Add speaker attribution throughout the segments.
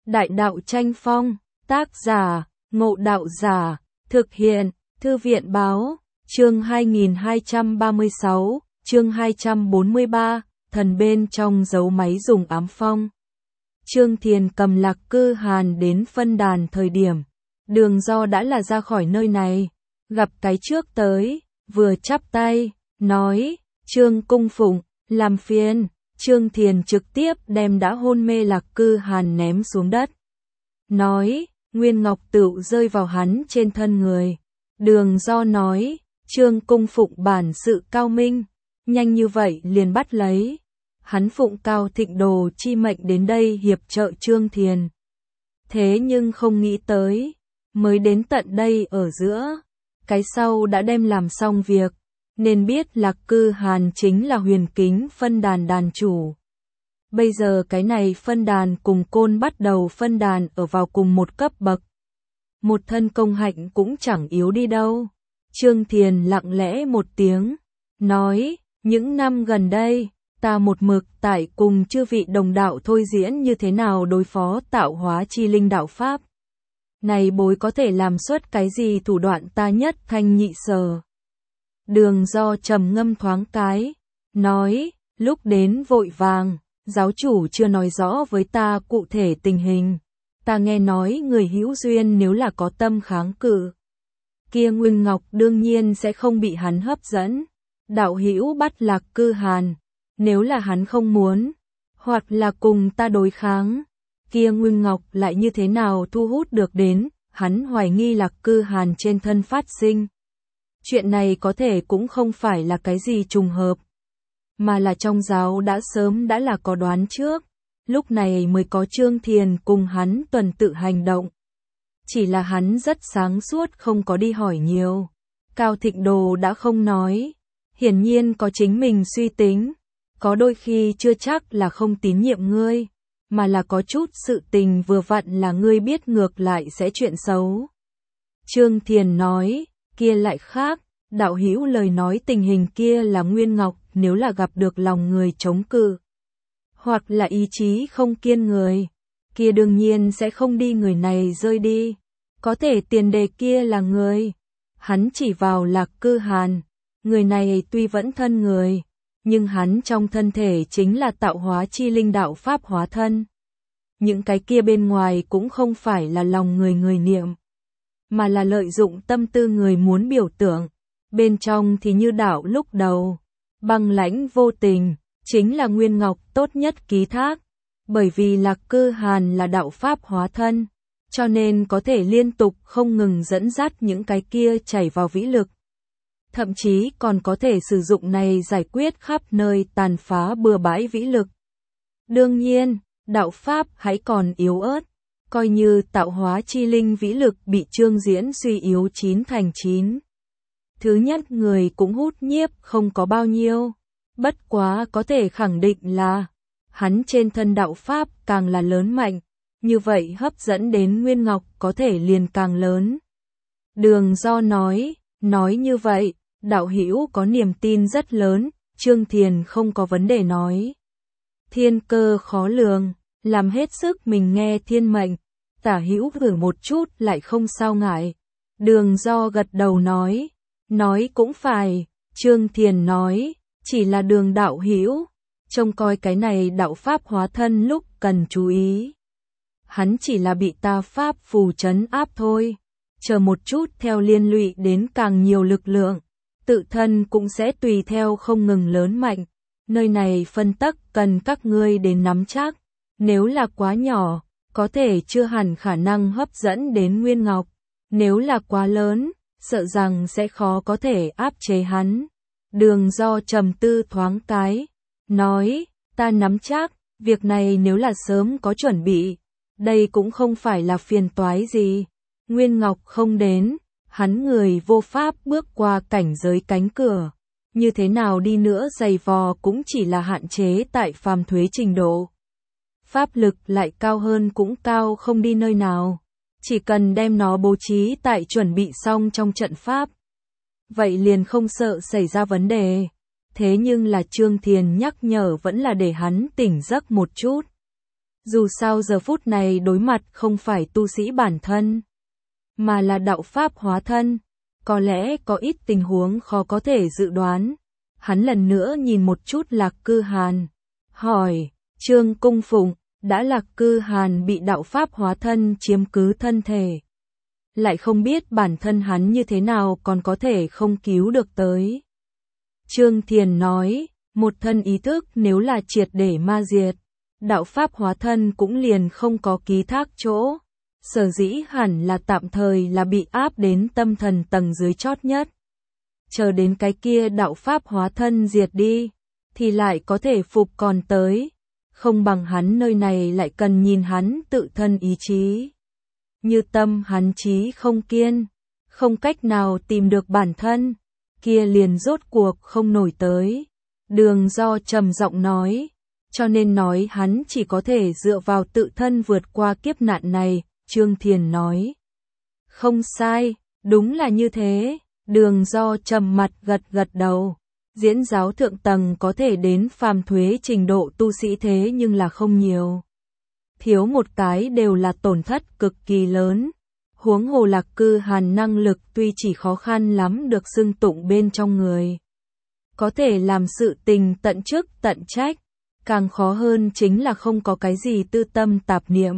Speaker 1: Đại đạo tranh phong, tác giả, Ngộ Đạo Giả, thực hiện, Thư viện báo, chương 2236, chương 243, thần bên trong giấu máy dùng ám phong. Trương Thiền cầm Lạc Cư Hàn đến phân đàn thời điểm, Đường Do đã là ra khỏi nơi này, gặp cái trước tới, vừa chắp tay, nói, Trương Cung Phụng, làm phiền. Trương Thiền trực tiếp đem đã hôn mê Lạc Cư Hàn ném xuống đất. Nói, Nguyên Ngọc Tựu rơi vào hắn trên thân người. Đường Do nói, Trương Cung Phụng bản sự cao minh, nhanh như vậy liền bắt lấy. Hắn phụng Cao Thịnh Đồ chi mệnh đến đây hiệp trợ Trương Thiền. Thế nhưng không nghĩ tới, mới đến tận đây ở giữa, cái sau đã đem làm xong việc. Nên biết Lạc Cư Hàn chính là huyền kính phân đàn đàn chủ. Bây giờ cái này phân đàn cùng Côn bắt đầu phân đàn ở vào cùng một cấp bậc. Một thân công hạnh cũng chẳng yếu đi đâu. Trương Thiền lặng lẽ một tiếng, nói, những năm gần đây, ta một mực tại cùng chư vị đồng đạo thôi diễn như thế nào đối phó tạo hóa chi linh đạo Pháp. Này bối có thể làm xuất cái gì thủ đoạn ta nhất thanh nhị sở. Đường Do trầm ngâm thoáng cái, nói, lúc đến vội vàng, giáo chủ chưa nói rõ với ta cụ thể tình hình. Ta nghe nói người hữu duyên nếu là có tâm kháng cự, kia Nguyên Ngọc đương nhiên sẽ không bị hắn hấp dẫn. Đạo hữu bắt Lạc Cư Hàn, nếu là hắn không muốn, hoặc là cùng ta đối kháng, kia Nguyên Ngọc lại như thế nào thu hút được đến, hắn hoài nghi Lạc Cư Hàn trên thân phát sinh. Chuyện này có thể cũng không phải là cái gì trùng hợp, mà là trong giáo đã sớm đã là có đoán trước, lúc này mới có Trương Thiền cùng hắn tuần tự hành động. Chỉ là hắn rất sáng suốt không có đi hỏi nhiều. Cao Thịnh Đồ đã không nói, hiển nhiên có chính mình suy tính, có đôi khi chưa chắc là không tín nhiệm ngươi, mà là có chút sự tình vừa vặn là ngươi biết ngược lại sẽ chuyện xấu. Trương Thiền nói, kia lại khác, đạo hữu lời nói tình hình kia là Nguyên Ngọc nếu là gặp được lòng người chống cự, hoặc là ý chí không kiên người, kia đương nhiên sẽ không đi người này rơi đi, có thể tiền đề kia là người. Hắn chỉ vào Lạc Cư Hàn, người này tuy vẫn thân người, nhưng hắn trong thân thể chính là tạo hóa chi linh đạo Pháp hóa thân. Những cái kia bên ngoài cũng không phải là lòng người niệm, mà là lợi dụng tâm tư người muốn biểu tượng. Bên trong thì như đạo lúc đầu, băng lãnh vô tình, chính là Nguyên Ngọc tốt nhất ký thác. Bởi vì Lạc Cư Hàn là đạo Pháp hóa thân, cho nên có thể liên tục không ngừng dẫn dắt những cái kia chảy vào vĩ lực. Thậm chí còn có thể sử dụng này giải quyết khắp nơi tàn phá bừa bãi vĩ lực. Đương nhiên, đạo Pháp hãy còn yếu ớt, coi như tạo hóa chi linh vĩ lực bị Trương Diễn suy yếu 9/9. Thứ nhất người cũng hút nhiếp không có bao nhiêu, bất quá có thể khẳng định là, hắn trên thân đạo Pháp càng là lớn mạnh, như vậy hấp dẫn đến Nguyên Ngọc có thể liền càng lớn. Đường Do nói như vậy, đạo hữu có niềm tin rất lớn, Trương Thiền không có vấn đề nói. Thiên cơ khó lường, làm hết sức mình nghe thiên mệnh, tả hữu thử một chút lại không sao ngại. Đường Do gật đầu nói cũng phải. Trương Thiền nói, chỉ là Đường đạo hữu, trông coi cái này đạo Pháp hóa thân lúc cần chú ý. Hắn chỉ là bị ta Pháp phù trấn áp thôi, chờ một chút theo liên lụy đến càng nhiều lực lượng, tự thân cũng sẽ tùy theo không ngừng lớn mạnh. Nơi này phân tắc cần các ngươi đến nắm chắc, nếu là quá nhỏ, có thể chưa hẳn khả năng hấp dẫn đến Nguyên Ngọc, nếu là quá lớn, sợ rằng sẽ khó có thể áp chế hắn. Đường Do trầm tư thoáng cái, nói, ta nắm chắc, việc này nếu là sớm có chuẩn bị, đây cũng không phải là phiền toái gì. Nguyên Ngọc không đến, hắn người vô pháp bước qua cảnh giới cánh cửa, như thế nào đi nữa giày vò cũng chỉ là hạn chế tại phàm thuế trình độ. Pháp lực lại cao hơn cũng cao không đi nơi nào, chỉ cần đem nó bố trí tại chuẩn bị xong trong trận pháp, vậy liền không sợ xảy ra vấn đề. Thế nhưng là Trương Thiền nhắc nhở vẫn là để hắn tỉnh giấc một chút. Dù sao giờ phút này đối mặt không phải tu sĩ bản thân, mà là đạo pháp hóa thân, có lẽ có ít tình huống khó có thể dự đoán. Hắn lần nữa nhìn một chút Lạc Cư Hàn, hỏi, Trương Cung Phụng, đã Lạc Cư Hàn bị đạo pháp hóa thân chiếm cứ thân thể, lại không biết bản thân hắn như thế nào còn có thể không cứu được tới. Trương Thiền nói, một thân ý thức nếu là triệt để ma diệt, đạo pháp hóa thân cũng liền không có ký thác chỗ. Sở dĩ hẳn là tạm thời là bị áp đến tâm thần tầng dưới chót nhất. Chờ đến cái kia đạo pháp hóa thân diệt đi, thì lại có thể phục còn tới. Không bằng hắn nơi này lại cần nhìn hắn tự thân ý chí. Như tâm hắn chí không kiên, không cách nào tìm được bản thân, kia liền rốt cuộc không nổi tới. Đường Do trầm giọng nói, cho nên nói hắn chỉ có thể dựa vào tự thân vượt qua kiếp nạn này. Trương Thiền nói, không sai, đúng là như thế. Đường Do trầm mặt gật đầu. Diễn giáo thượng tầng có thể đến phàm thuế trình độ tu sĩ thế nhưng là không nhiều. Thiếu một cái đều là tổn thất cực kỳ lớn. Huống hồ Lạc Cư Hàn năng lực tuy chỉ khó khăn lắm được xưng tụng bên trong người, có thể làm sự tình tận chức tận trách, càng khó hơn chính là không có cái gì tư tâm tạp niệm.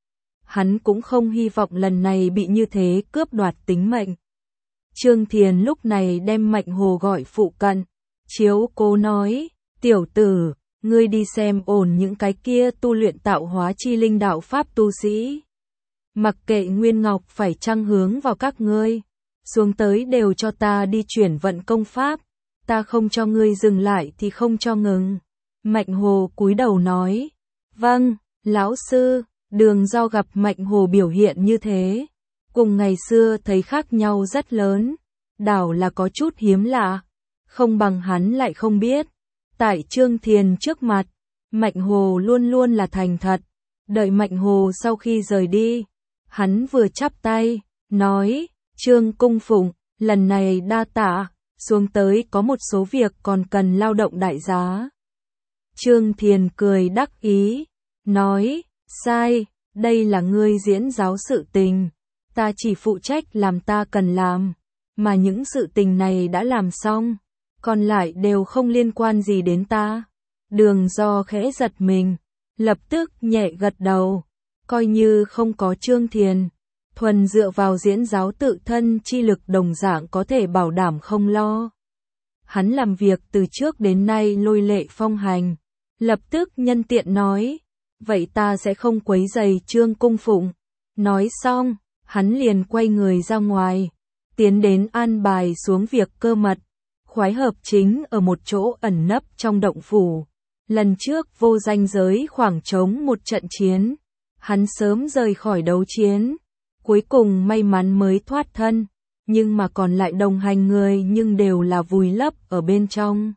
Speaker 1: Hắn cũng không hy vọng lần này bị như thế cướp đoạt tính mệnh. Trương Thiền lúc này đem Mạnh Hồ gọi phụ cận, chiếu cố nói, tiểu tử, ngươi đi xem ổn những cái kia tu luyện tạo hóa chi linh đạo pháp tu sĩ. Mặc kệ Nguyên Ngọc phải chăng hướng vào các ngươi, xuống tới đều cho ta đi chuyển vận công pháp, ta không cho ngươi dừng lại thì không cho ngừng. Mạnh Hồ cúi đầu nói, vâng, lão sư. Đường Do gặp Mạnh Hồ biểu hiện như thế, cùng ngày xưa thấy khác nhau rất lớn, đảo là có chút hiếm lạ, không bằng hắn lại không biết. Tại Trương Thiền trước mặt, Mạnh Hồ luôn luôn là thành thật, đợi Mạnh Hồ sau khi rời đi, hắn vừa chắp tay, nói, Trương Cung Phụng, lần này đa tạ, xuống tới có một số việc còn cần lao động đại giá. Trương Thiền cười đắc ý, nói, sai, đây là ngươi diễn giáo sự tình, ta chỉ phụ trách làm ta cần làm, mà những sự tình này đã làm xong, còn lại đều không liên quan gì đến ta. Đường Do khẽ giật mình, lập tức nhẹ gật đầu, coi như không có Trương Thiền, thuần dựa vào diễn giáo tự thân chi lực đồng dạng có thể bảo đảm không lo. Hắn làm việc từ trước đến nay lôi lệ phong hành, lập tức nhân tiện nói, vậy ta sẽ không quấy rầy Trương Cung Phụng. Nói xong, hắn liền quay người ra ngoài, tiến đến an bài xuống việc cơ mật. Khoái Hợp chính ở một chỗ ẩn nấp trong động phủ. Lần trước vô danh giới khoảng trống một trận chiến, hắn sớm rời khỏi đấu chiến, cuối cùng may mắn mới thoát thân, nhưng mà còn lại đồng hành người nhưng đều là vùi lấp ở bên trong.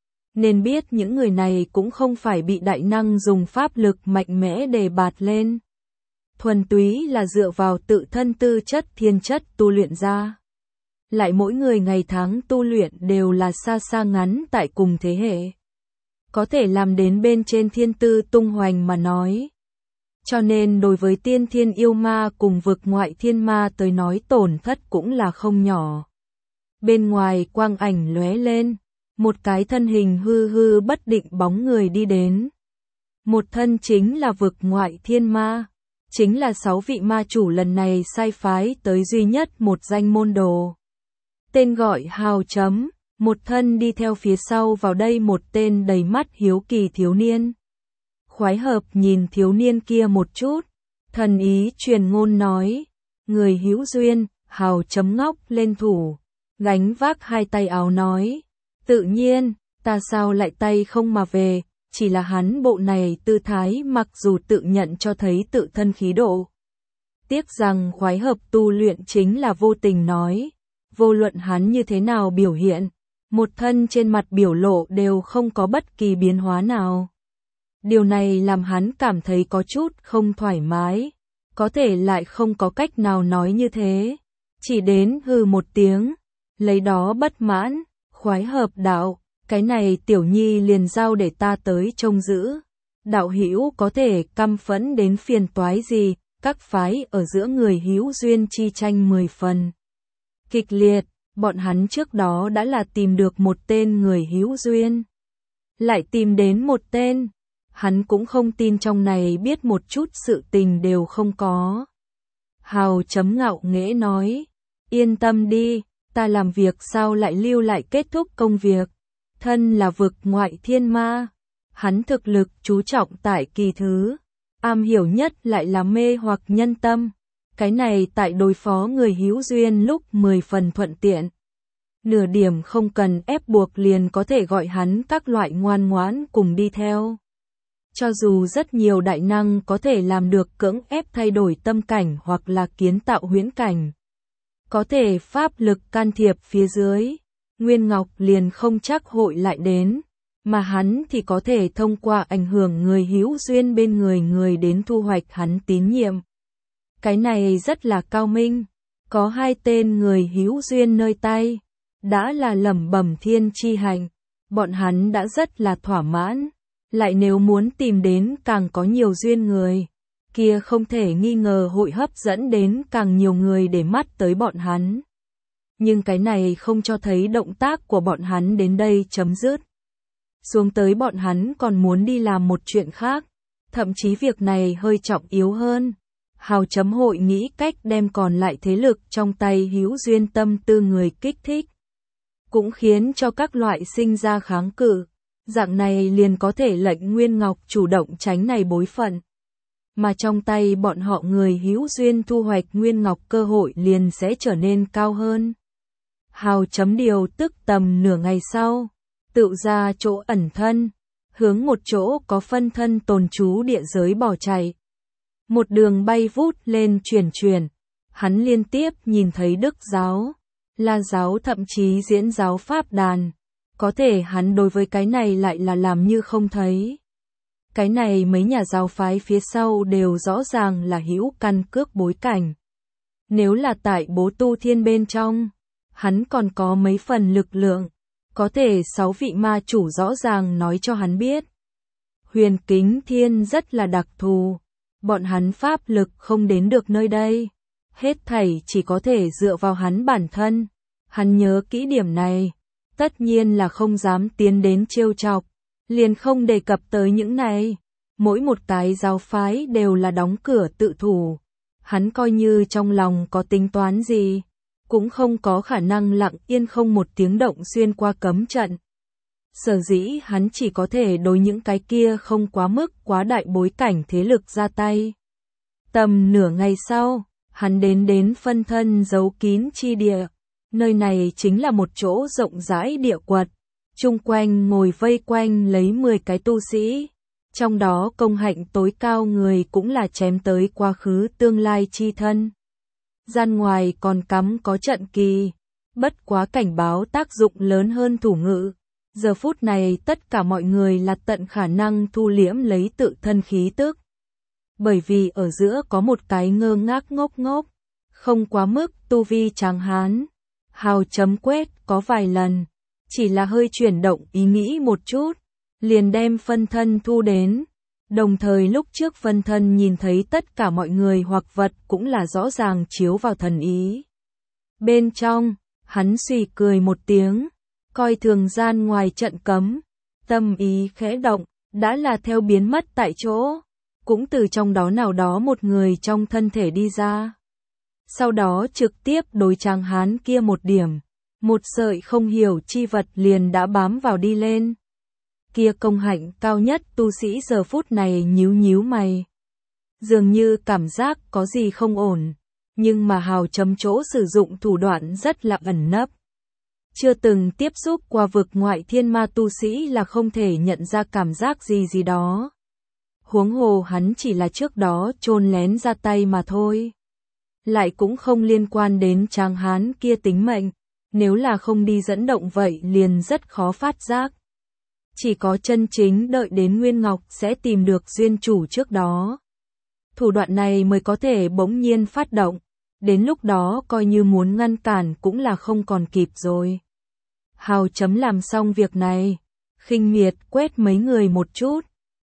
Speaker 1: Nên biết những người này cũng không phải bị đại năng dùng pháp lực mạnh mẽ để bạt lên, thuần túy là dựa vào tự thân tư chất thiên chất tu luyện ra. Lại mỗi người ngày tháng tu luyện đều là xa xa ngắn tại cùng thế hệ, có thể làm đến bên trên thiên tư tung hoành mà nói. Cho nên đối với tiên thiên yêu ma cùng vực ngoại thiên ma tới nói tổn thất cũng là không nhỏ. Bên ngoài quang ảnh lóe lên, một cái thân hình hư hư bất định bóng người đi đến. Một thân chính là vực ngoại thiên ma, chính là 6 vị ma chủ lần này sai phái tới duy nhất một danh môn đồ. Tên gọi Hào Chấm, một thân đi theo phía sau vào đây một tên đầy mắt hiếu kỳ thiếu niên. Khoái Hợp nhìn thiếu niên kia một chút, thần ý truyền ngôn nói, người hữu duyên. Hào Chấm ngóc lên thủ, gánh vác hai tay áo nói, tự nhiên, ta sao lại tay không mà về, chỉ là hắn bộ này tư thái mặc dù tự nhận cho thấy tự thân khí độ. Tiếc rằng Khoái Hợp tu luyện chính là vô tình nói, vô luận hắn như thế nào biểu hiện, một thân trên mặt biểu lộ đều không có bất kỳ biến hóa nào. Điều này làm hắn cảm thấy có chút không thoải mái, có thể lại không có cách nào nói như thế, chỉ đến hừ một tiếng, lấy đó bất mãn. Khoái Hợp đạo, cái này tiểu nhi liền giao để ta tới trông giữ, đạo hữu có thể căm phẫn đến phiền toái gì, các phái ở giữa người hữu duyên chi tranh 10 phần. Kịch liệt, bọn hắn trước đó đã là tìm được một tên người hữu duyên. Lại tìm đến một tên, hắn cũng không tin trong này biết một chút sự tình đều không có. Hào chấm ngạo nghễ nói, yên tâm đi, ta làm việc sao lại lưu lại kết thúc công việc. Thân là vực ngoại thiên ma, hắn thực lực chú trọng tại kỳ thứ, am hiểu nhất lại là mê hoặc nhân tâm. Cái này tại đối phó người hữu duyên lúc 10 phần thuận tiện. Nửa điểm không cần ép buộc liền có thể gọi hắn các loại ngoan ngoãn cùng đi theo. Cho dù rất nhiều đại năng có thể làm được cưỡng ép thay đổi tâm cảnh hoặc là kiến tạo huyễn cảnh. Có thể pháp lực can thiệp phía dưới, Nguyên Ngọc liền không chắc hội lại đến, mà hắn thì có thể thông qua ảnh hưởng người hữu duyên bên người đến thu hoạch hắn tín nhiệm. Cái này rất là cao minh, có 2 tên người hữu duyên nơi tay, đã là lẩm bẩm thiên chi hạnh, bọn hắn đã rất là thỏa mãn, lại nếu muốn tìm đến càng có nhiều duyên người, kia không thể nghi ngờ hội hấp dẫn đến càng nhiều người để mắt tới bọn hắn. Nhưng cái này không cho thấy động tác của bọn hắn đến đây chấm dứt. Xuống tới bọn hắn còn muốn đi làm một chuyện khác, thậm chí việc này hơi trọng yếu hơn. Hào chấm hội nghĩ cách đem còn lại thế lực trong tay hữu duyên tâm tư người kích thích. Cũng khiến cho các loại sinh ra kháng cự, dạng này liền có thể lệnh Nguyên Ngọc chủ động tránh này bối phận. Mà trong tay bọn họ người hữu duyên thu hoạch Nguyên Ngọc cơ hội liền sẽ trở nên cao hơn. Hào chấm điều tức tầm nửa ngày sau, tự ra chỗ ẩn thân, hướng một chỗ có phân thân tồn trú địa giới bỏ chạy. Một đường bay vút lên chuyển, hắn liên tiếp nhìn thấy Đức giáo, La giáo thậm chí Diễn giáo Pháp đàn, có thể hắn đối với cái này lại là làm như không thấy. Cái này mấy nhà giáo phái phía sau đều rõ ràng là hữu căn cước bối cảnh. Nếu là tại Bố Tu Thiên bên trong, hắn còn có mấy phần lực lượng, có thể 6 vị ma chủ rõ ràng nói cho hắn biết. Huyền Kính Thiên rất là đặc thù, bọn hắn pháp lực không đến được nơi đây, hết thảy chỉ có thể dựa vào hắn bản thân. Hắn nhớ kỹ điểm này, tất nhiên là không dám tiến đến trêu chọc, liền không đề cập tới những này. Mỗi một cái giáo phái đều là đóng cửa tự thủ, hắn coi như trong lòng có tính toán gì, cũng không có khả năng lặng yên không một tiếng động xuyên qua cấm trận. Sở dĩ hắn chỉ có thể đối những cái kia không quá mức quá đại bối cảnh thế lực ra tay. Tầm nửa ngày sau, hắn đến phân thân giấu kín chi địa. Nơi này chính là một chỗ rộng rãi địa quật, chung quanh ngồi vây quanh lấy 10 cái tu sĩ. Trong đó công hạnh tối cao người cũng là chém tới quá khứ tương lai chi thân. Gian ngoài còn cắm có trận kỳ, bất quá cảnh báo tác dụng lớn hơn thủ ngữ. Giờ phút này tất cả mọi người là tận khả năng thu liễm lấy tự thân khí tức. Bởi vì ở giữa có một cái ngơ ngác ngốc, không quá mức tu vi tráng hán. Hào chấm quét có vài lần, chỉ là hơi chuyển động ý nghĩ một chút, liền đem phân thân thu đến. Đồng thời lúc trước phân thân nhìn thấy tất cả mọi người hoặc vật cũng là rõ ràng chiếu vào thần ý. Bên trong, hắn suy cười một tiếng, coi thường gian ngoài trận cấm, tâm ý khẽ động, đã là theo biến mất tại chỗ, cũng từ trong đó nào đó một người trong thân thể đi ra. Sau đó trực tiếp đối tráng hán kia một điểm, một sợi không hiểu chi vật liền đã bám vào đi lên. Kia công hạnh cao nhất tu sĩ giờ phút này nhíu mày. Dường như cảm giác có gì không ổn, nhưng mà hào chấm chỗ sử dụng thủ đoạn rất là ẩn nấp. Chưa từng tiếp xúc qua vực ngoại thiên ma tu sĩ là không thể nhận ra cảm giác gì đó. Huống hồ hắn chỉ là trước đó chôn lén ra tay mà thôi. Lại cũng không liên quan đến tráng hán kia tính mệnh, nếu là không đi dẫn động vậy liền rất khó phát giác. Chỉ có chân chính đợi đến Nguyên Ngọc sẽ tìm được duyên chủ trước đó. Thủ đoạn này mới có thể bỗng nhiên phát động, đến lúc đó coi như muốn ngăn cản cũng là không còn kịp rồi. Hào chấm làm xong việc này, khinh miệt quét mấy người một chút,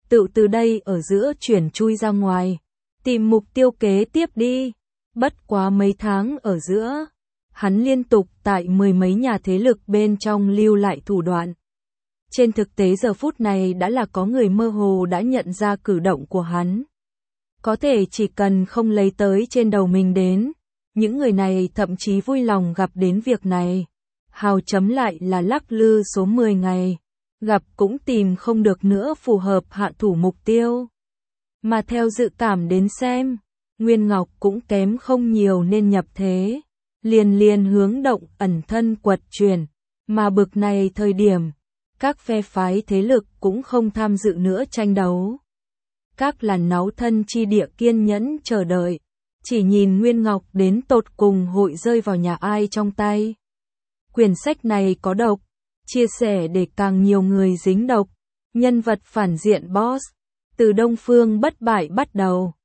Speaker 1: tự từ đây ở giữa chuyển chui ra ngoài, tìm mục tiêu kế tiếp đi. Bất quá mấy tháng ở giữa, hắn liên tục tại mười mấy nhà thế lực bên trong lưu lại thủ đoạn. Trên thực tế giờ phút này đã là có người mơ hồ đã nhận ra cử động của hắn. Có thể chỉ cần không lấy tới trên đầu mình đến, những người này thậm chí vui lòng gặp đến việc này. Hào chấm lại là lắc lư số 10 ngày, gặp cũng tìm không được nữa phù hợp hạ thủ mục tiêu. Mà theo dự cảm đến xem, Nguyên Ngọc cũng kém không nhiều nên nhập thế, liền hướng động ẩn thân quật chuyển, mà bực này thời điểm, các phe phái thế lực cũng không tham dự nữa tranh đấu. Các làn náu thân chi địa kiên nhẫn chờ đợi, chỉ nhìn Nguyên Ngọc đến tột cùng hội rơi vào nhà ai trong tay. Quyển sách này có độc, chia sẻ để càng nhiều người dính độc, nhân vật phản diện boss, từ Đông Phương bất bại bắt đầu.